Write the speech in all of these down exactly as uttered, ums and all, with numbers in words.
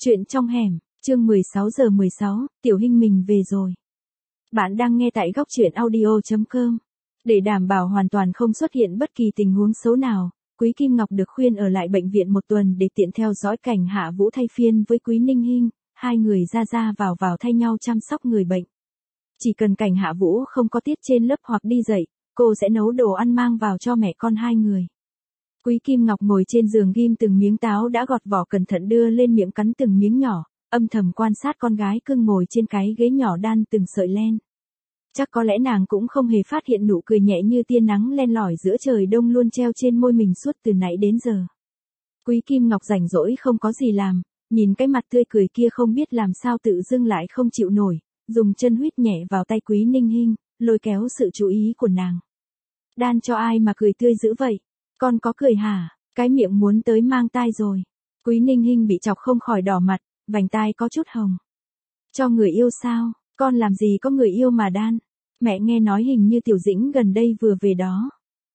Chuyện trong hẻm, chương mười sáu giờ mười sáu, Tiểu Hinh mình về rồi. Bạn đang nghe tại góc chuyện audio chấm com. Để đảm bảo hoàn toàn không xuất hiện bất kỳ tình huống xấu nào, Quý Kim Ngọc được khuyên ở lại bệnh viện một tuần để tiện theo dõi cảnh Hạ Vũ thay phiên với Quý Ninh Hinh, hai người ra ra vào vào thay nhau chăm sóc người bệnh. Chỉ cần cảnh Hạ Vũ không có tiết trên lớp hoặc đi dạy, cô sẽ nấu đồ ăn mang vào cho mẹ con hai người. Quý Kim Ngọc ngồi trên giường ghim từng miếng táo đã gọt vỏ cẩn thận đưa lên miệng cắn từng miếng nhỏ, âm thầm quan sát con gái cưng ngồi trên cái ghế nhỏ đan từng sợi len. Chắc có lẽ nàng cũng không hề phát hiện nụ cười nhẹ như tia nắng len lỏi giữa trời đông luôn treo trên môi mình suốt từ nãy đến giờ. Quý Kim Ngọc rảnh rỗi không có gì làm, nhìn cái mặt tươi cười kia không biết làm sao tự dưng lại không chịu nổi, dùng chân huýt nhẹ vào tay Quý Ninh Hinh, lôi kéo sự chú ý của nàng. Đan cho ai mà cười tươi dữ vậy? Con có cười hả? Cái miệng muốn tới mang tai rồi. Quý Ninh Hinh bị chọc không khỏi đỏ mặt, vành tai có chút hồng. Cho người yêu sao? Con làm gì có người yêu mà đan? Mẹ nghe nói hình như Tiểu Dĩnh gần đây vừa về đó.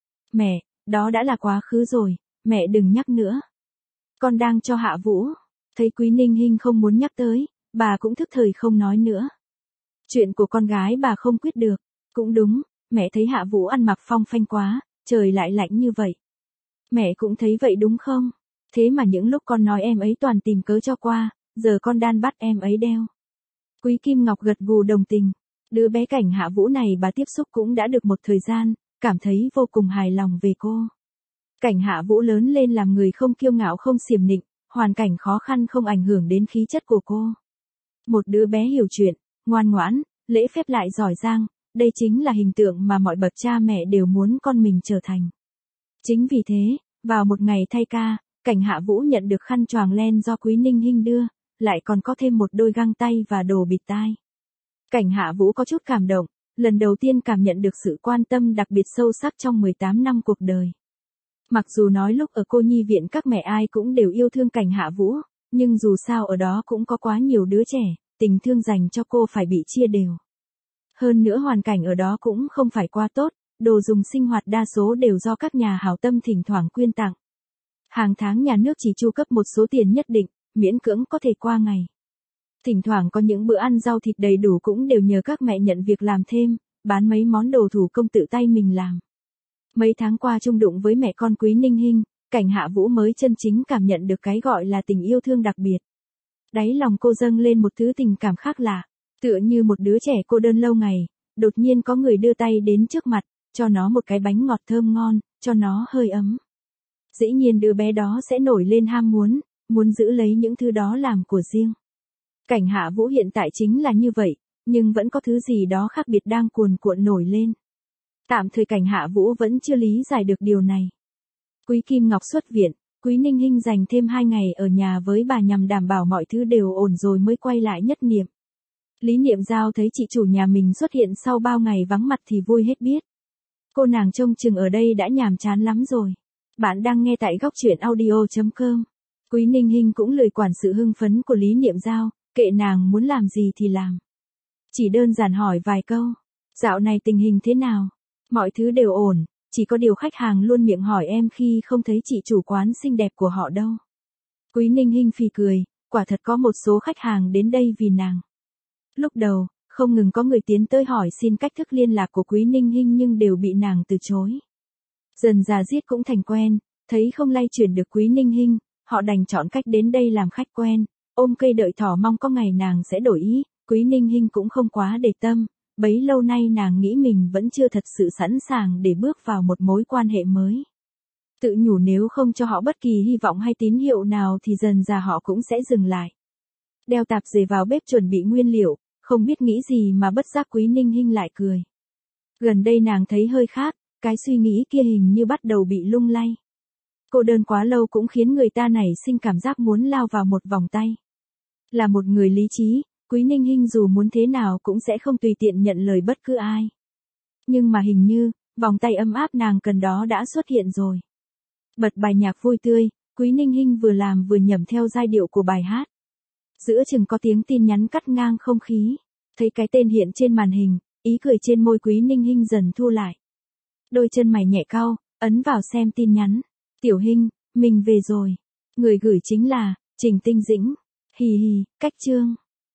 Mẹ, đó đã là quá khứ rồi, mẹ đừng nhắc nữa. Con đang cho Hạ Vũ. Thấy Quý Ninh Hinh không muốn nhắc tới, bà cũng thức thời không nói nữa. Chuyện của con gái bà không quyết được. Cũng đúng, mẹ thấy Hạ Vũ ăn mặc phong phanh quá, trời lại lạnh như vậy. Mẹ cũng thấy vậy đúng không? Thế mà những lúc con nói em ấy toàn tìm cớ cho qua, giờ con đan bắt em ấy đeo. Quý Kim Ngọc gật gù đồng tình. Đứa bé cảnh Hạ Vũ này bà tiếp xúc cũng đã được một thời gian, cảm thấy vô cùng hài lòng về cô. Cảnh Hạ Vũ lớn lên làm người không kiêu ngạo không xiểm nịnh, hoàn cảnh khó khăn không ảnh hưởng đến khí chất của cô. Một đứa bé hiểu chuyện, ngoan ngoãn, lễ phép lại giỏi giang, đây chính là hình tượng mà mọi bậc cha mẹ đều muốn con mình trở thành. Chính vì thế, vào một ngày thay ca, cảnh Hạ Vũ nhận được khăn choàng len do Quý Ninh Hinh đưa, lại còn có thêm một đôi găng tay và đồ bịt tai. Cảnh Hạ Vũ có chút cảm động, lần đầu tiên cảm nhận được sự quan tâm đặc biệt sâu sắc trong mười tám năm cuộc đời. Mặc dù nói lúc ở cô nhi viện các mẹ ai cũng đều yêu thương cảnh Hạ Vũ, nhưng dù sao ở đó cũng có quá nhiều đứa trẻ, tình thương dành cho cô phải bị chia đều. Hơn nữa hoàn cảnh ở đó cũng không phải quá tốt, đồ dùng sinh hoạt đa số đều do các nhà hảo tâm thỉnh thoảng quyên tặng. Hàng tháng nhà nước chỉ chu cấp một số tiền nhất định, miễn cưỡng có thể qua ngày. Thỉnh thoảng có những bữa ăn rau thịt đầy đủ cũng đều nhờ các mẹ nhận việc làm thêm, bán mấy món đồ thủ công tự tay mình làm. Mấy tháng qua chung đụng với mẹ con Quý Ninh Hinh, cảnh Hạ Vũ mới chân chính cảm nhận được cái gọi là tình yêu thương đặc biệt. Đáy lòng cô dâng lên một thứ tình cảm khác lạ, tựa như một đứa trẻ cô đơn lâu ngày, đột nhiên có người đưa tay đến trước mặt, cho nó một cái bánh ngọt thơm ngon, cho nó hơi ấm. Dĩ nhiên đứa bé đó sẽ nổi lên ham muốn, muốn giữ lấy những thứ đó làm của riêng. Cảnh Hạ Vũ hiện tại chính là như vậy, nhưng vẫn có thứ gì đó khác biệt đang cuồn cuộn nổi lên. Tạm thời cảnh Hạ Vũ vẫn chưa lý giải được điều này. Quý Kim Ngọc xuất viện, Quý Ninh Hinh dành thêm hai ngày ở nhà với bà nhằm đảm bảo mọi thứ đều ổn rồi mới quay lại Nhất Niệm. Lý Niệm Giao thấy chị chủ nhà mình xuất hiện sau bao ngày vắng mặt thì vui hết biết. Cô nàng trông chừng ở đây đã nhàm chán lắm rồi. Bạn đang nghe tại góc chuyện audio chấm com. Quý Ninh Hinh cũng lười quản sự hưng phấn của Lý Niệm Giao, kệ nàng muốn làm gì thì làm. Chỉ đơn giản hỏi vài câu. Dạo này tình hình thế nào? Mọi thứ đều ổn, chỉ có điều khách hàng luôn miệng hỏi em khi không thấy chị chủ quán xinh đẹp của họ đâu. Quý Ninh Hinh phì cười, quả thật có một số khách hàng đến đây vì nàng. Lúc đầu, không ngừng có người tiến tới hỏi xin cách thức liên lạc của Quý Ninh Hinh nhưng đều bị nàng từ chối. Dần dà giết cũng thành quen, thấy không lay chuyển được Quý Ninh Hinh, họ đành chọn cách đến đây làm khách quen, ôm cây đợi thỏ mong có ngày nàng sẽ đổi ý. Quý Ninh Hinh cũng không quá để tâm, bấy lâu nay nàng nghĩ mình vẫn chưa thật sự sẵn sàng để bước vào một mối quan hệ mới. Tự nhủ nếu không cho họ bất kỳ hy vọng hay tín hiệu nào thì dần dà họ cũng sẽ dừng lại. Đeo tạp dề vào bếp chuẩn bị nguyên liệu, không biết nghĩ gì mà bất giác Quý Ninh Hinh lại cười. Gần đây nàng thấy hơi khác, cái suy nghĩ kia hình như bắt đầu bị lung lay. Cô đơn quá lâu cũng khiến người ta nảy sinh cảm giác muốn lao vào một vòng tay. Là một người lý trí, Quý Ninh Hinh dù muốn thế nào cũng sẽ không tùy tiện nhận lời bất cứ ai. Nhưng mà hình như, vòng tay ấm áp nàng cần đó đã xuất hiện rồi. Bật bài nhạc vui tươi, Quý Ninh Hinh vừa làm vừa nhẩm theo giai điệu của bài hát. Giữa chừng có tiếng tin nhắn cắt ngang không khí. Thấy cái tên hiện trên màn hình, ý cười trên môi Quý Ninh Hinh dần thu lại. Đôi chân mày nhẹ cau, ấn vào xem tin nhắn. Tiểu Hinh, mình về rồi. Người gửi chính là Trình Tinh Dĩnh. Hì hì, cách chương.